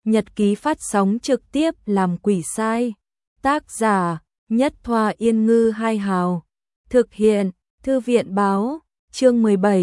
Nhật ký phát sóng trực tiếp làm quỷ sai. Tác giả: Nhất Thoa Yên Ngư Hai Hào. Thực hiện: Thư viện Báo. Chương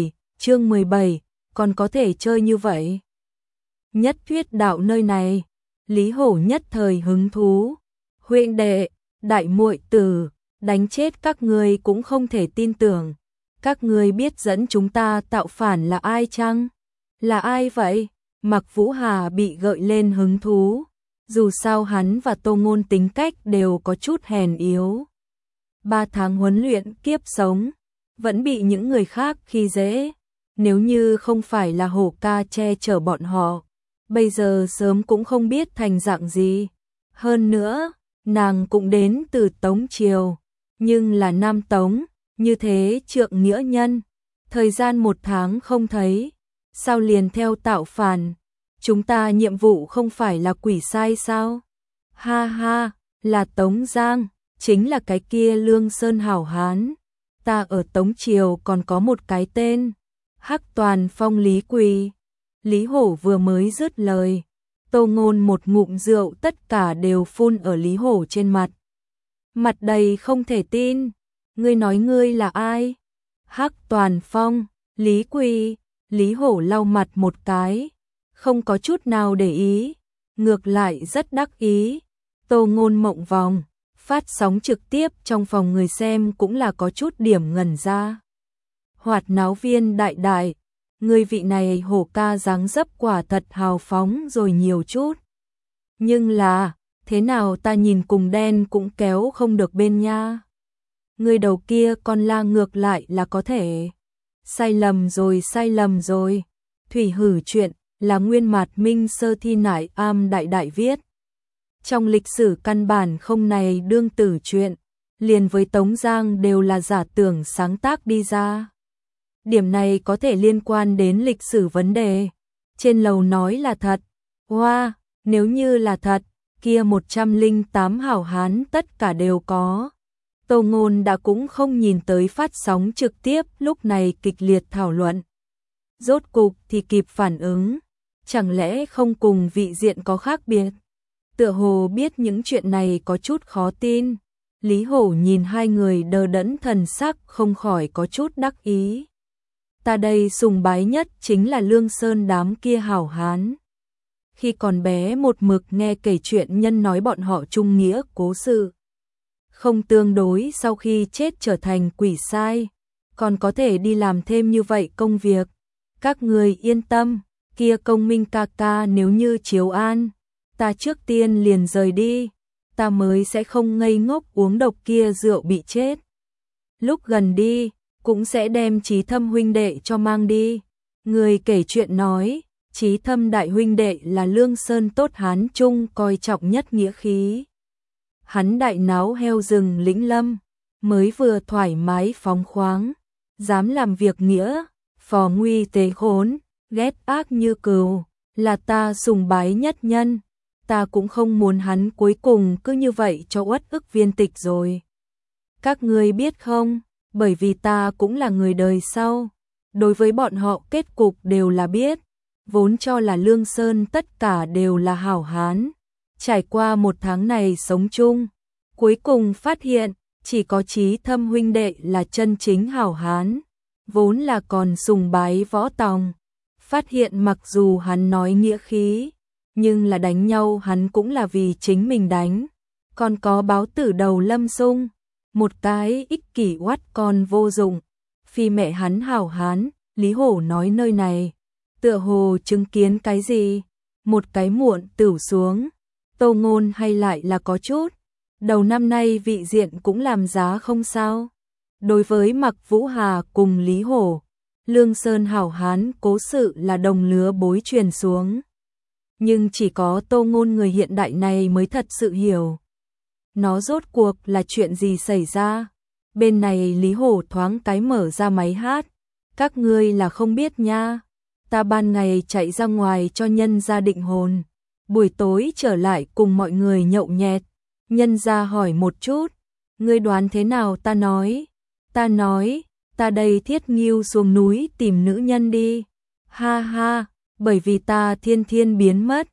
17, còn có thể chơi như vậy. Nhất thuyết đạo nơi này. Lý Hổ nhất thời hứng thú. Huynh đệ, đại muội tử, đánh chết các ngươi cũng không thể tin tưởng. Các ngươi biết dẫn chúng ta tạo phản là ai chăng? Là ai vậy? Mạc Vũ Hà bị gợi lên hứng thú. Dù sao hắn và Tô Ngôn tính cách đều có chút hèn yếu. 3 tháng huấn luyện kiếp sống, vẫn bị những người khác khi dễ. Nếu như không phải là Hổ ca che chở bọn họ, bây giờ sớm cũng không biết thành dạng gì. Hơn nữa, nàng cũng đến từ Tống Triều, nhưng là Nam Tống, như thế trượng nghĩa nhân. Thời gian 1 tháng không thấy, sao liền theo tạo phản? Chúng ta nhiệm vụ không phải là quỷ sai sao? Ha ha, là Tống Giang, chính là cái kia Lương Sơn hảo hán. Ta ở Tống Triều còn có một cái tên, Hắc Toàn Phong Lý Quỳ. Lý Hổ vừa mới dứt lời, Tô Ngôn một ngụm rượu tất cả đều phun ở Lý Hổ trên mặt. Mặt đầy không thể tin, ngươi nói ngươi là ai? Hắc Toàn Phong, Lý Quỳ. Lý Hổ lau mặt một cái, không có chút nào để ý, ngược lại rất đắc ý. Tô Ngôn mộng vòng, phát sóng trực tiếp trong phòng người xem cũng là có chút điểm ngẩn ra. Hoạt náo viên đại đại, người vị này Hổ ca dáng dấp quả thật hào phóng rồi nhiều chút. Nhưng là, thế nào ta nhìn cùng đen cũng kéo không được bên nha. Người đầu kia con la ngược lại là có thể. Sai lầm rồi. Thủy hử chuyện là nguyên mạt Minh Sơ Thi Nải Am đại đại viết. Trong lịch sử căn bản không này đương tử chuyện, liền với Tống Giang đều là giả tưởng sáng tác đi ra. Điểm này có thể liên quan đến lịch sử vấn đề. Trên lầu nói là thật. Wow, nếu như là thật, kia 108 hảo hán tất cả đều có. Tô Ngôn đã cũng không nhìn tới phát sóng trực tiếp lúc này kịch liệt thảo luận. Rốt cục thì kịp phản ứng, chẳng lẽ không cùng vị diện có khác biệt? Tựa hồ biết những chuyện này có chút khó tin. Lý Hổ nhìn hai người đờ đẫn thần sắc không khỏi có chút đắc ý. Ta đây sùng bái nhất chính là Lương Sơn đám kia hảo hán. Khi còn bé một mực nghe kể chuyện nhân nói bọn họ trung nghĩa cố sự. Không tương đối sau khi chết trở thành quỷ sai, còn có thể đi làm thêm như vậy công việc. Các người yên tâm, kia Công Minh ca ca nếu như chiếu an, ta trước tiên liền rời đi, ta mới sẽ không ngây ngốc uống độc kia rượu bị chết. Lúc gần đi, cũng sẽ đem Chí Thâm huynh đệ cho mang đi. Người kể chuyện nói, Chí Thâm đại huynh đệ là Lương Sơn tốt hán trung coi trọng nhất nghĩa khí. Hắn đại náo heo rừng lĩnh lâm, mới vừa thoải mái phóng khoáng, dám làm việc nghĩa, phò nguy tế khốn, ghét ác như cừu, là ta sùng bái nhất nhân. Ta cũng không muốn hắn cuối cùng cứ như vậy cho uất ức viên tịch rồi. Các ngươi biết không, bởi vì ta cũng là người đời sau, đối với bọn họ kết cục đều là biết, vốn cho là Lương Sơn tất cả đều là hảo hán. Trải qua 1 tháng này sống chung, cuối cùng phát hiện chỉ có Chí Thâm huynh đệ là chân chính hảo hán, vốn là còn sùng bái Võ Tòng. Phát hiện mặc dù hắn nói nghĩa khí, nhưng là đánh nhau hắn cũng là vì chính mình đánh. Còn có báo tử đầu Lâm Sung, một cái ích kỷ oát con vô dụng, phi mẹ hắn hảo hán. Lý Hổ nói nơi này, tựa hồ chứng kiến cái gì, một cái muộn tửu xuống. Tô Ngôn hay lại là có chút, đầu năm nay vị diện cũng làm giá không sao. Đối với Mạc Vũ Hà cùng Lý Hổ, Lương Sơn hảo hán cố sự là đồng lứa bối truyền xuống. Nhưng chỉ có Tô Ngôn người hiện đại này mới thật sự hiểu. Nó rốt cuộc là chuyện gì xảy ra? Bên này Lý Hổ thoáng cái mở ra máy hát. Các ngươi là không biết nha. Ta ban ngày chạy ra ngoài cho nhân gia định hồn. Buổi tối trở lại cùng mọi người nhậu nhẹt. Nhân gia hỏi một chút. Ngươi đoán thế nào ta nói? Ta nói, ta đây thiết nghiêu xuống núi tìm nữ nhân đi. Ha ha, bởi vì ta thiên thiên biến mất.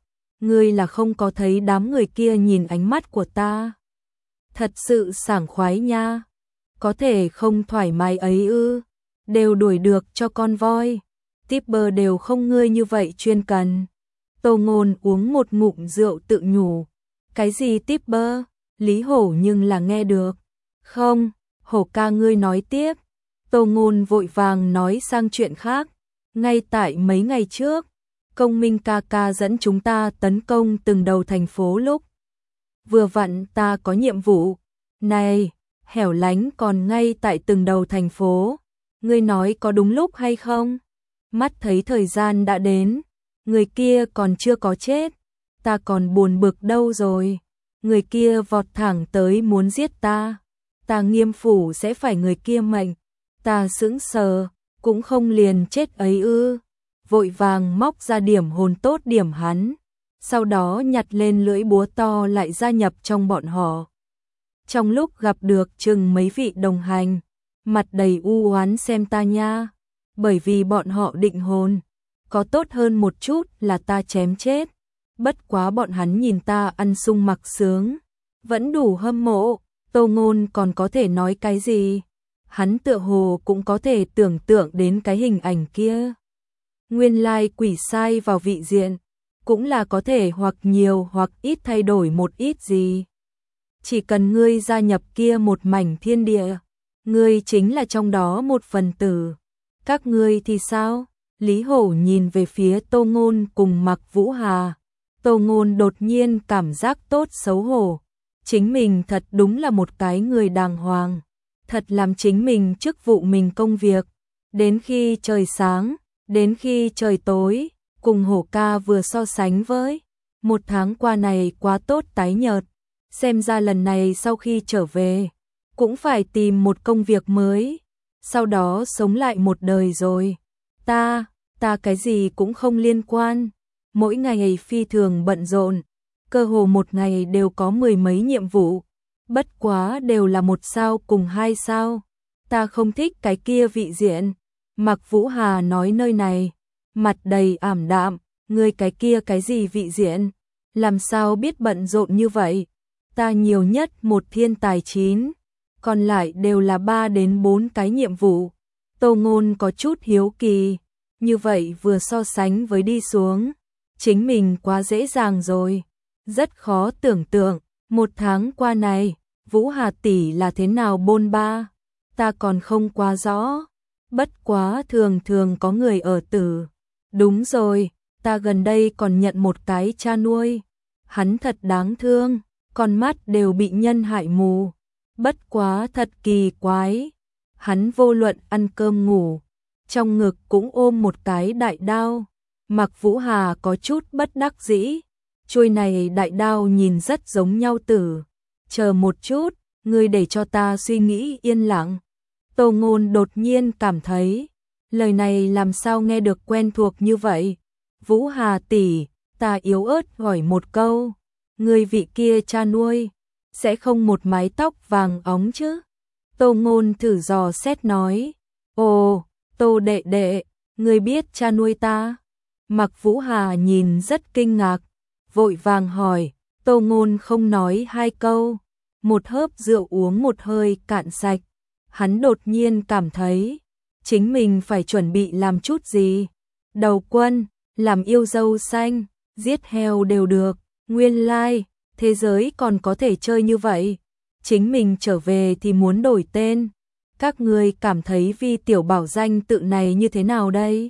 ngươi là không có thấy đám người kia nhìn ánh mắt của ta. Thật sự sảng khoái nha. Có thể không thoải mái ấy ư? Đều đuổi được cho con voi. Tipper đều không ngươi như vậy chuyên cần. Tô Ngôn uống một ngụm rượu tự nhủ. Cái gì Tipper? Lý Hổ nhưng là nghe được. Không, Hổ ca ngươi nói tiếp. Tô Ngôn vội vàng nói sang chuyện khác. Ngay tại mấy ngày trước, Công Minh ca ca dẫn chúng ta tấn công từng đầu thành phố lúc. Vừa vặn ta có nhiệm vụ. Này, hẻo lánh còn ngay tại từng đầu thành phố. Ngươi nói có đúng lúc hay không? Mắt thấy thời gian đã đến. Người kia còn chưa có chết. Ta còn buồn bực đâu rồi. Người kia vọt thẳng tới muốn giết ta. Ta Nghiêm phủ sẽ phải người kia mệnh. Ta sững sờ, cũng không liền chết ấy ư. Vội vàng móc ra điểm hồn tốt điểm hắn. Sau đó nhặt lên lưỡi búa to lại gia nhập trong bọn họ. Trong lúc gặp được chừng mấy vị đồng hành, mặt đầy u oán xem ta nha. Bởi vì bọn họ định hồn. Có tốt hơn một chút là ta chém chết. Bất quá bọn hắn nhìn ta ăn sung mặc sướng. Vẫn đủ hâm mộ. Tô Ngôn còn có thể nói cái gì? Hắn tựa hồ cũng có thể tưởng tượng đến cái hình ảnh kia. Nguyên lai quỷ sai vào vị diện. Cũng là có thể hoặc nhiều hoặc ít thay đổi một ít gì. Chỉ cần ngươi gia nhập kia một mảnh thiên địa. Ngươi chính là trong đó một phần tử. Các ngươi thì sao? Lý Hổ nhìn về phía Tô Ngôn cùng Mạc Vũ Hà. Tô Ngôn đột nhiên cảm giác tốt xấu hổ. Chính mình thật đúng là một cái người đàng hoàng. Thật làm chính mình chức vụ mình công việc. Đến khi trời sáng, đến khi trời tối, cùng Hổ ca vừa so sánh với. Một tháng qua này quá tốt tái nhợt. Xem ra lần này sau khi trở về, cũng phải tìm một công việc mới. Sau đó sống lại một đời rồi. Ta cái gì cũng không liên quan. Mỗi ngày phi thường bận rộn. Cơ hồ một ngày đều có mười mấy nhiệm vụ. Bất quá đều là 1 sao cùng 2 sao. Ta không thích cái kia vị diện. Mạc Vũ Hà nói nơi này. Mặt đầy ảm đạm. Ngươi cái kia cái gì vị diện? Làm sao biết bận rộn như vậy? Ta nhiều nhất một thiên tài 9. Còn lại đều là 3 đến 4 cái nhiệm vụ. Tô Ngôn có chút hiếu kỳ. Như vậy vừa so sánh với đi xuống. Chính mình quá dễ dàng rồi. Rất khó tưởng tượng. 1 tháng qua này, Vũ Hà tỷ là thế nào bôn ba. Ta còn không quá rõ. Bất quá thường thường có người ở tử. Đúng rồi, ta gần đây còn nhận một cái cha nuôi. Hắn thật đáng thương. Con mắt đều bị nhân hại mù. Bất quá thật kỳ quái. Hắn vô luận ăn cơm ngủ. Trong ngực cũng ôm một cái đại đao. Mạc Vũ Hà có chút bất đắc dĩ. Chuôi này đại đao nhìn rất giống nhau tử. Chờ một chút, ngươi để cho ta suy nghĩ yên lặng. Tô Ngôn đột nhiên cảm thấy. Lời này làm sao nghe được quen thuộc như vậy. Vũ Hà tỷ, ta yếu ớt hỏi một câu. Người vị kia cha nuôi, sẽ không một mái tóc vàng óng chứ? Tô Ngôn thử dò xét nói. Ồ, Tô đệ đệ, người biết cha nuôi ta? Mạc Vũ Hà nhìn rất kinh ngạc, vội vàng hỏi. Tô Ngôn không nói 2 câu. Một hớp rượu uống một hơi cạn sạch. Hắn đột nhiên cảm thấy, chính mình phải chuẩn bị làm chút gì. Đầu quân, làm yêu dâu xanh, giết heo đều được. Nguyên lai, thế giới còn có thể chơi như vậy. Chính mình trở về thì muốn đổi tên. Các ngươi cảm thấy Vi tiểu bảo danh tự này như thế nào đây?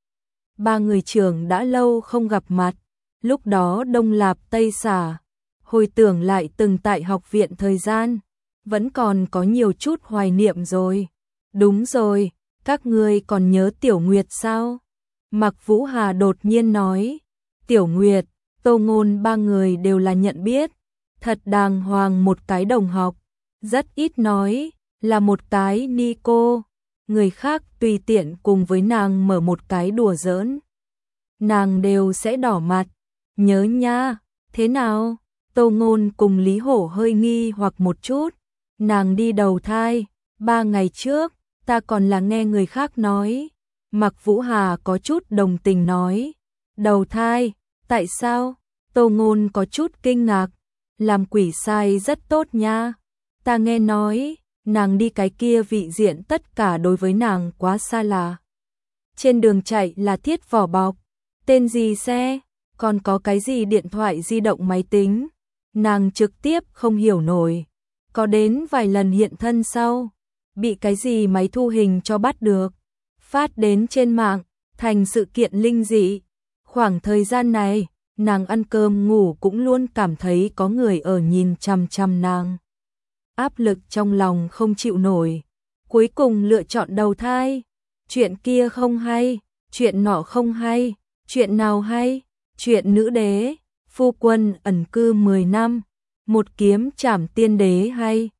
3 người trưởng đã lâu không gặp mặt. Lúc đó Đông Lạp Tây Xả. Hồi tưởng lại từng tại học viện thời gian. Vẫn còn có nhiều chút hoài niệm rồi. Đúng rồi, các ngươi còn nhớ Tiểu Nguyệt sao? Mạc Vũ Hà đột nhiên nói. Tiểu Nguyệt, Tô Ngôn 3 người đều là nhận biết. Thật đàng hoàng một cái đồng học. Rất ít nói, là một cái ni cô. Người khác tùy tiện cùng với nàng mở một cái đùa giỡn. Nàng đều sẽ đỏ mặt. Nhớ nha, thế nào? Tô Ngôn cùng Lý Hổ hơi nghi hoặc một chút. Nàng đi đầu thai, 3 ngày trước, ta còn là nghe người khác nói. Mạc Vũ Hà có chút đồng tình nói. Đầu thai, tại sao? Tô Ngôn có chút kinh ngạc, làm quỷ sai rất tốt nha. Ta nghe nói, nàng đi cái kia vị diện tất cả đối với nàng quá xa lạ. Trên đường chạy là thiết vỏ bọc, tên gì xe, còn có cái gì điện thoại di động máy tính. Nàng trực tiếp không hiểu nổi. Có đến vài lần hiện thân sau, bị cái gì máy thu hình cho bắt được, phát đến trên mạng, thành sự kiện linh dị. Khoảng thời gian này, nàng ăn cơm ngủ cũng luôn cảm thấy có người ở nhìn chằm chằm nàng. Áp lực trong lòng không chịu nổi, cuối cùng lựa chọn đầu thai. Chuyện kia không hay, chuyện nọ không hay, chuyện nào hay? Chuyện nữ đế, phu quân ẩn cư 10 năm, một kiếm trảm tiên đế hay.